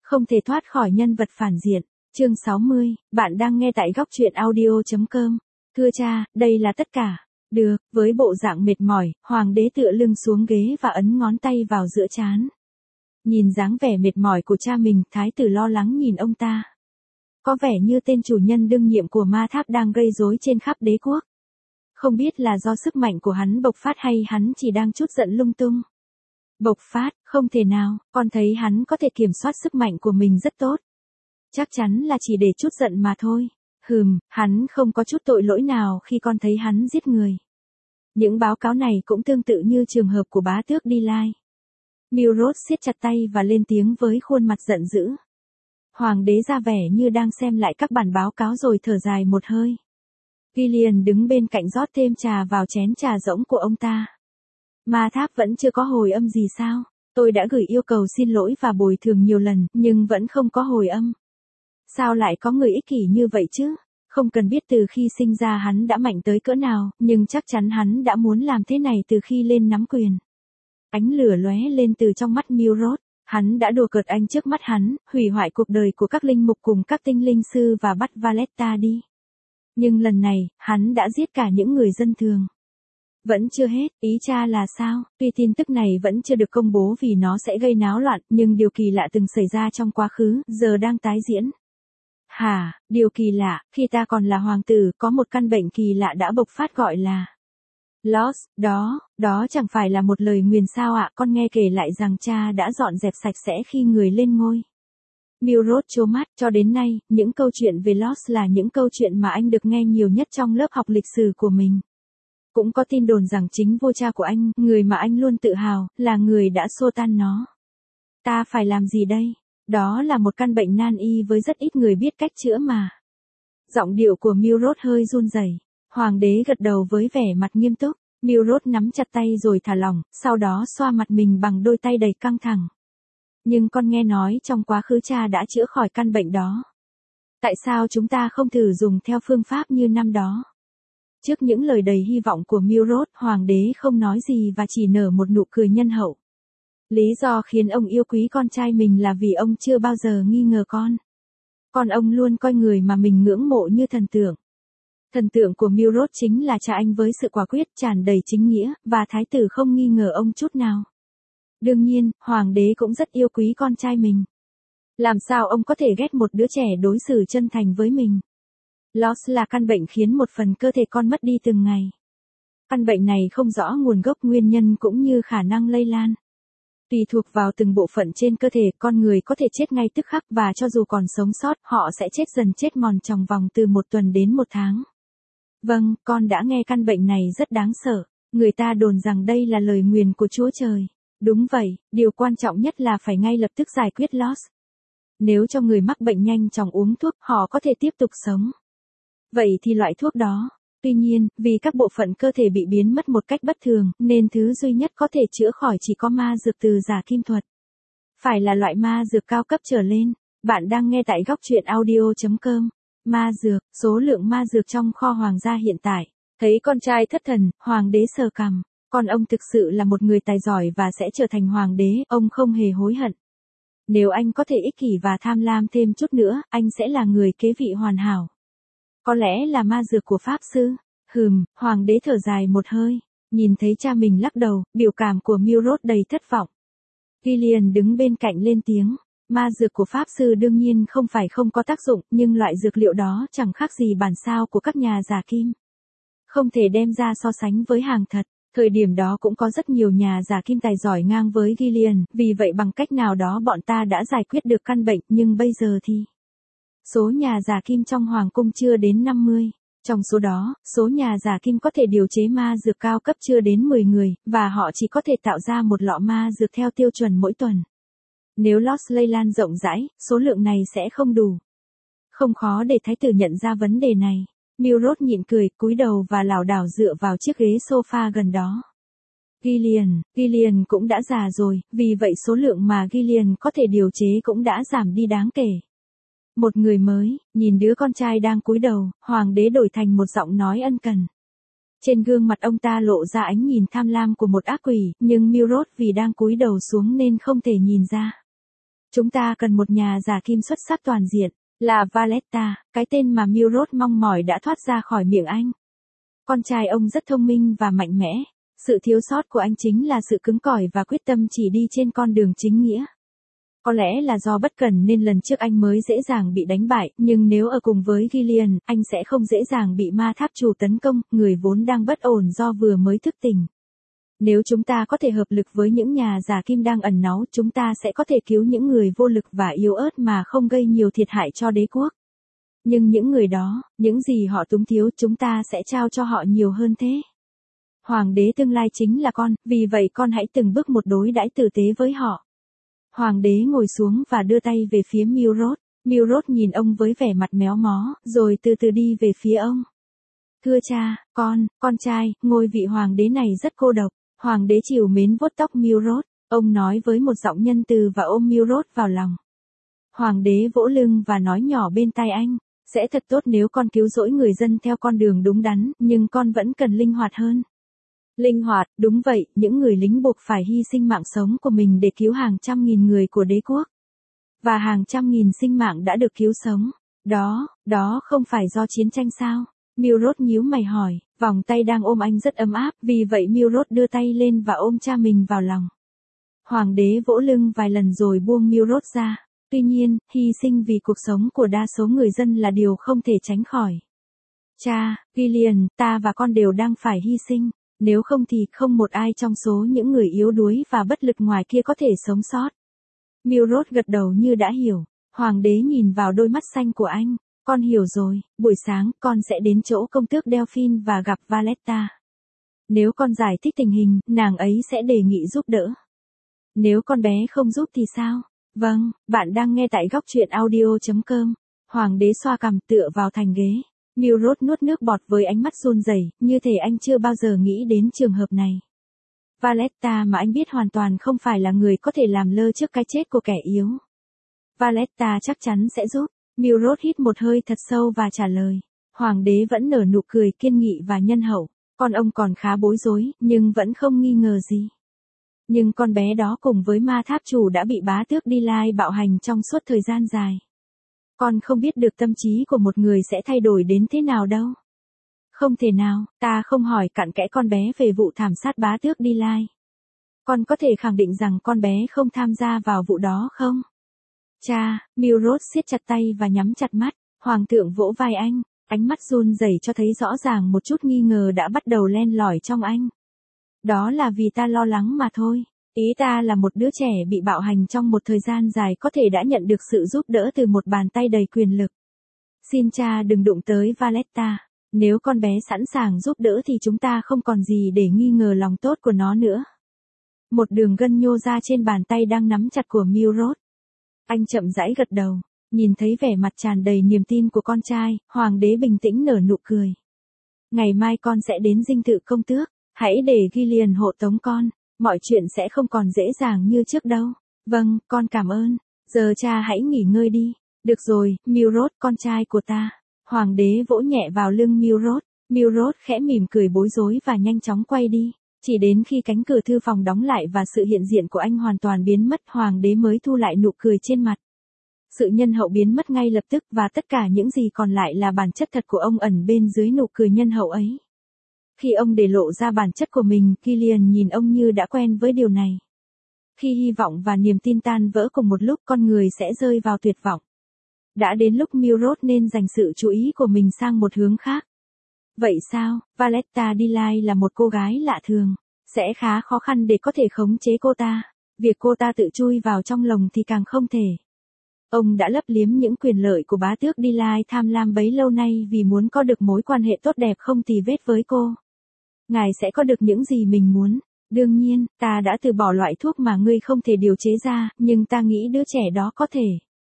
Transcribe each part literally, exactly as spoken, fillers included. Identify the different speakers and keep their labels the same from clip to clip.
Speaker 1: Không thể thoát khỏi nhân vật phản diện. Chương sáu mươi, bạn đang nghe tại góc truyện audio chấm com. Thưa cha, đây là tất cả. Được, với bộ dạng mệt mỏi, hoàng đế tựa lưng xuống ghế và ấn ngón tay vào giữa trán. Nhìn dáng vẻ mệt mỏi của cha mình, thái tử lo lắng nhìn ông ta. Có vẻ như tên chủ nhân đương nhiệm của ma tháp đang gây rối trên khắp đế quốc. Không biết là do sức mạnh của hắn bộc phát hay hắn chỉ đang chút giận lung tung. Bộc phát, không thể nào, con thấy hắn có thể kiểm soát sức mạnh của mình rất tốt. Chắc chắn là chỉ để chút giận mà thôi. Hừm, hắn không có chút tội lỗi nào khi con thấy hắn giết người. Những báo cáo này cũng tương tự như trường hợp của bá tước Đi Lai. Milrod siết chặt tay và lên tiếng với khuôn mặt giận dữ. Hoàng đế ra vẻ như đang xem lại các bản báo cáo rồi thở dài một hơi. Gillian đứng bên cạnh rót thêm trà vào chén trà rỗng của ông ta. Ma tháp vẫn chưa có hồi âm gì sao? Tôi đã gửi yêu cầu xin lỗi và bồi thường nhiều lần, nhưng vẫn không có hồi âm. Sao lại có người ích kỷ như vậy chứ? Không cần biết từ khi sinh ra hắn đã mạnh tới cỡ nào, nhưng chắc chắn hắn đã muốn làm thế này từ khi lên nắm quyền. Ánh lửa lóe lên từ trong mắt Milrod. Hắn đã đùa cợt anh trước mắt hắn, hủy hoại cuộc đời của các linh mục cùng các tinh linh sư và bắt Valletta đi. Nhưng lần này, hắn đã giết cả những người dân thường. Vẫn chưa hết, ý cha là sao? Tuy tin tức này vẫn chưa được công bố vì nó sẽ gây náo loạn, nhưng điều kỳ lạ từng xảy ra trong quá khứ, giờ đang tái diễn. Hả, điều kỳ lạ, khi ta còn là hoàng tử, có một căn bệnh kỳ lạ đã bộc phát gọi là Lost, đó, đó chẳng phải là một lời nguyền sao ạ, con nghe kể lại rằng cha đã dọn dẹp sạch sẽ khi người lên ngôi. Milrod trố mắt, cho đến nay, những câu chuyện về Lost là những câu chuyện mà anh được nghe nhiều nhất trong lớp học lịch sử của mình. Cũng có tin đồn rằng chính vua cha của anh, người mà anh luôn tự hào, là người đã xô tan nó. Ta phải làm gì đây? Đó là một căn bệnh nan y với rất ít người biết cách chữa mà. Giọng điệu của Milrod hơi run rẩy. Hoàng đế gật đầu với vẻ mặt nghiêm túc. Milrod nắm chặt tay rồi thả lỏng, sau đó xoa mặt mình bằng đôi tay đầy căng thẳng. Nhưng con nghe nói trong quá khứ cha đã chữa khỏi căn bệnh đó. Tại sao chúng ta không thử dùng theo phương pháp như năm đó? Trước những lời đầy hy vọng của Milrod, hoàng đế không nói gì và chỉ nở một nụ cười nhân hậu. Lý do khiến ông yêu quý con trai mình là vì ông chưa bao giờ nghi ngờ con. Còn ông luôn coi người mà mình ngưỡng mộ như thần tượng. Thần tượng của Milrod chính là cha anh với sự quả quyết tràn đầy chính nghĩa, và thái tử không nghi ngờ ông chút nào. Đương nhiên, hoàng đế cũng rất yêu quý con trai mình. Làm sao ông có thể ghét một đứa trẻ đối xử chân thành với mình? Lost là căn bệnh khiến một phần cơ thể con mất đi từng ngày. Căn bệnh này không rõ nguồn gốc nguyên nhân cũng như khả năng lây lan. Tùy thuộc vào từng bộ phận trên cơ thể, con người có thể chết ngay tức khắc và cho dù còn sống sót, họ sẽ chết dần chết mòn trong vòng từ một tuần đến một tháng. Vâng, con đã nghe căn bệnh này rất đáng sợ. Người ta đồn rằng đây là lời nguyền của Chúa Trời. Đúng vậy, điều quan trọng nhất là phải ngay lập tức giải quyết Lost. Nếu cho người mắc bệnh nhanh chóng uống thuốc, họ có thể tiếp tục sống. Vậy thì loại thuốc đó. Tuy nhiên, vì các bộ phận cơ thể bị biến mất một cách bất thường, nên thứ duy nhất có thể chữa khỏi chỉ có ma dược từ giả kim thuật. Phải là loại ma dược cao cấp trở lên. Bạn đang nghe tại góc truyện audio chấm com. Ma dược, số lượng ma dược trong kho hoàng gia hiện tại. Thấy con trai thất thần, hoàng đế sờ cằm. Con ông thực sự là một người tài giỏi và sẽ trở thành hoàng đế, ông không hề hối hận. Nếu anh có thể ích kỷ và tham lam thêm chút nữa, anh sẽ là người kế vị hoàn hảo. Có lẽ là ma dược của pháp sư. Hừm, hoàng đế thở dài một hơi. Nhìn thấy cha mình lắc đầu, biểu cảm của Milrod đầy thất vọng. Gillian đứng bên cạnh lên tiếng. Ma dược của pháp sư đương nhiên không phải không có tác dụng, nhưng loại dược liệu đó chẳng khác gì bản sao của các nhà giả kim. Không thể đem ra so sánh với hàng thật. Thời điểm đó cũng có rất nhiều nhà giả kim tài giỏi ngang với Gillian, vì vậy bằng cách nào đó bọn ta đã giải quyết được căn bệnh, nhưng bây giờ thì... Số nhà giả kim trong hoàng cung chưa đến năm mươi. Trong số đó, số nhà giả kim có thể điều chế ma dược cao cấp chưa đến mười người, và họ chỉ có thể tạo ra một lọ ma dược theo tiêu chuẩn mỗi tuần. Nếu Lost lây lan rộng rãi, số lượng này sẽ không đủ. Không khó để thái tử nhận ra vấn đề này. Milrod nhịn cười, cúi đầu và lảo đảo dựa vào chiếc ghế sofa gần đó. Gillian, Gillian cũng đã già rồi, vì vậy số lượng mà Gillian có thể điều chế cũng đã giảm đi đáng kể. Một người mới, nhìn đứa con trai đang cúi đầu, hoàng đế đổi thành một giọng nói ân cần. Trên gương mặt ông ta lộ ra ánh nhìn tham lam của một ác quỷ, nhưng Milrod vì đang cúi đầu xuống nên không thể nhìn ra. Chúng ta cần một nhà giả kim xuất sắc toàn diện, là Valletta, cái tên mà Milrod mong mỏi đã thoát ra khỏi miệng anh. Con trai ông rất thông minh và mạnh mẽ, sự thiếu sót của anh chính là sự cứng cỏi và quyết tâm chỉ đi trên con đường chính nghĩa. Có lẽ là do bất cẩn nên lần trước anh mới dễ dàng bị đánh bại, nhưng nếu ở cùng với Gillian, anh sẽ không dễ dàng bị ma tháp chủ tấn công, người vốn đang bất ổn do vừa mới thức tỉnh. Nếu chúng ta có thể hợp lực với những nhà giả kim đang ẩn náu, chúng ta sẽ có thể cứu những người vô lực và yếu ớt mà không gây nhiều thiệt hại cho đế quốc. Nhưng những người đó, những gì họ túng thiếu chúng ta sẽ trao cho họ nhiều hơn thế. Hoàng đế tương lai chính là con, vì vậy con hãy từng bước một đối đãi tử tế với họ. Hoàng đế ngồi xuống và đưa tay về phía Milrod. Milrod nhìn ông với vẻ mặt méo mó, rồi từ từ đi về phía ông. Thưa cha, con, con trai, ngôi vị hoàng đế này rất cô độc. Hoàng đế trìu mến vuốt tóc Milrod, ông nói với một giọng nhân từ và ôm Milrod vào lòng. Hoàng đế vỗ lưng và nói nhỏ bên tai anh, sẽ thật tốt nếu con cứu rỗi người dân theo con đường đúng đắn, nhưng con vẫn cần linh hoạt hơn. Linh hoạt, đúng vậy, những người lính buộc phải hy sinh mạng sống của mình để cứu hàng trăm nghìn người của đế quốc. Và hàng trăm nghìn sinh mạng đã được cứu sống. Đó, đó không phải do chiến tranh sao? Milrod nhíu mày hỏi, vòng tay đang ôm anh rất ấm áp, vì vậy Milrod đưa tay lên và ôm cha mình vào lòng. Hoàng đế vỗ lưng vài lần rồi buông Milrod ra. Tuy nhiên, hy sinh vì cuộc sống của đa số người dân là điều không thể tránh khỏi. Cha, Gillian, ta và con đều đang phải hy sinh. Nếu không thì không một ai trong số những người yếu đuối và bất lực ngoài kia có thể sống sót. Milrod gật đầu như đã hiểu. Hoàng đế nhìn vào đôi mắt xanh của anh. Con hiểu rồi, buổi sáng con sẽ đến chỗ công tước Delphine và gặp Valletta. Nếu con giải thích tình hình, nàng ấy sẽ đề nghị giúp đỡ. Nếu con bé không giúp thì sao? Vâng, bạn đang nghe tại góc truyện audio chấm com. Hoàng đế xoa cằm tựa vào thành ghế. Milrod nuốt nước bọt với ánh mắt run rẩy, như thể anh chưa bao giờ nghĩ đến trường hợp này. Valletta mà anh biết hoàn toàn không phải là người có thể làm lơ trước cái chết của kẻ yếu. Valletta chắc chắn sẽ giúp. Milrod hít một hơi thật sâu và trả lời. Hoàng đế vẫn nở nụ cười kiên nghị và nhân hậu. Con ông còn khá bối rối, nhưng vẫn không nghi ngờ gì. Nhưng con bé đó cùng với ma tháp chủ đã bị bá tước Delay bạo hành trong suốt thời gian dài. Con không biết được tâm trí của một người sẽ thay đổi đến thế nào đâu. Không thể nào, ta không hỏi cặn kẽ con bé về vụ thảm sát bá tước Delay. Con có thể khẳng định rằng con bé không tham gia vào vụ đó không? Cha, Milrod siết chặt tay và nhắm chặt mắt. Hoàng thượng vỗ vai anh, ánh mắt run rẩy cho thấy rõ ràng một chút nghi ngờ đã bắt đầu len lỏi trong anh. Đó là vì ta lo lắng mà thôi. Ý ta là một đứa trẻ bị bạo hành trong một thời gian dài có thể đã nhận được sự giúp đỡ từ một bàn tay đầy quyền lực. Xin cha đừng đụng tới Valletta. Nếu con bé sẵn sàng giúp đỡ thì chúng ta không còn gì để nghi ngờ lòng tốt của nó nữa. Một đường gân nhô ra trên bàn tay đang nắm chặt của Milrod. Anh chậm rãi gật đầu, nhìn thấy vẻ mặt tràn đầy niềm tin của con trai, hoàng đế bình tĩnh nở nụ cười. Ngày mai con sẽ đến dinh thự công tước, hãy để Gillian hộ tống con, mọi chuyện sẽ không còn dễ dàng như trước đâu. Vâng, con cảm ơn, giờ cha hãy nghỉ ngơi đi. Được rồi, Milrod, con trai của ta. Hoàng đế vỗ nhẹ vào lưng Milrod, Milrod khẽ mỉm cười bối rối và nhanh chóng quay đi. Chỉ đến khi cánh cửa thư phòng đóng lại và sự hiện diện của anh hoàn toàn biến mất, hoàng đế mới thu lại nụ cười trên mặt. Sự nhân hậu biến mất ngay lập tức và tất cả những gì còn lại là bản chất thật của ông ẩn bên dưới nụ cười nhân hậu ấy. Khi ông để lộ ra bản chất của mình, Gillian nhìn ông như đã quen với điều này. Khi hy vọng và niềm tin tan vỡ cùng một lúc, con người sẽ rơi vào tuyệt vọng. Đã đến lúc Milrod nên dành sự chú ý của mình sang một hướng khác. Vậy sao, Valletta Delay là một cô gái lạ thường. Sẽ khá khó khăn để có thể khống chế cô ta. Việc cô ta tự chui vào trong lồng thì càng không thể. Ông đã lấp liếm những quyền lợi của bá tước Delay tham lam bấy lâu nay vì muốn có được mối quan hệ tốt đẹp không tì vết với cô. Ngài sẽ có được những gì mình muốn. Đương nhiên, ta đã từ bỏ loại thuốc mà ngươi không thể điều chế ra, nhưng ta nghĩ đứa trẻ đó có thể.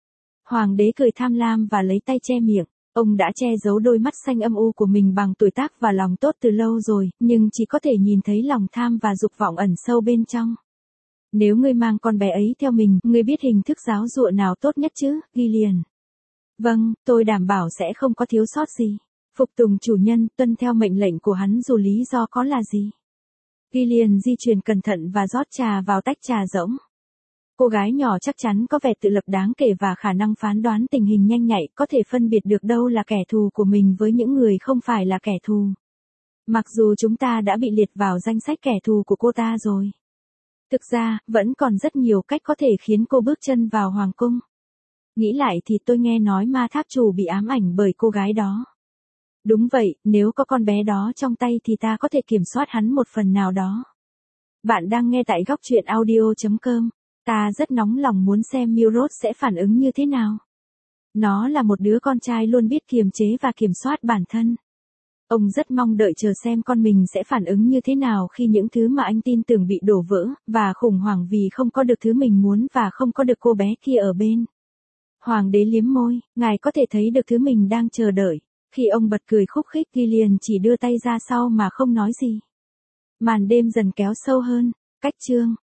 Speaker 1: Hoàng đế cười tham lam và lấy tay che miệng. Ông đã che giấu đôi mắt xanh âm u của mình bằng tuổi tác và lòng tốt từ lâu rồi, nhưng chỉ có thể nhìn thấy lòng tham và dục vọng ẩn sâu bên trong. Nếu ngươi mang con bé ấy theo mình, ngươi biết hình thức giáo dụa nào tốt nhất chứ, Gillian? Vâng, tôi đảm bảo sẽ không có thiếu sót gì. Phục tùng chủ nhân, tuân theo mệnh lệnh của hắn dù lý do có là gì. Gillian di chuyển cẩn thận và rót trà vào tách trà rỗng. Cô gái nhỏ chắc chắn có vẻ tự lập đáng kể và khả năng phán đoán tình hình nhanh nhạy, có thể phân biệt được đâu là kẻ thù của mình với những người không phải là kẻ thù. Mặc dù chúng ta đã bị liệt vào danh sách kẻ thù của cô ta rồi. Thực ra, vẫn còn rất nhiều cách có thể khiến cô bước chân vào hoàng cung. Nghĩ lại thì tôi nghe nói ma tháp chủ bị ám ảnh bởi cô gái đó. Đúng vậy, nếu có con bé đó trong tay thì ta có thể kiểm soát hắn một phần nào đó. Bạn đang nghe tại góc truyện audio chấm com. Ta rất nóng lòng muốn xem Milrose sẽ phản ứng như thế nào. Nó là một đứa con trai luôn biết kiềm chế và kiểm soát bản thân. Ông rất mong đợi chờ xem con mình sẽ phản ứng như thế nào khi những thứ mà anh tin tưởng bị đổ vỡ, và khủng hoảng vì không có được thứ mình muốn và không có được cô bé kia ở bên. Hoàng đế liếm môi, ngài có thể thấy được thứ mình đang chờ đợi. Khi ông bật cười khúc khích, Gillian chỉ đưa tay ra sau mà không nói gì. Màn đêm dần kéo sâu hơn, cách chương.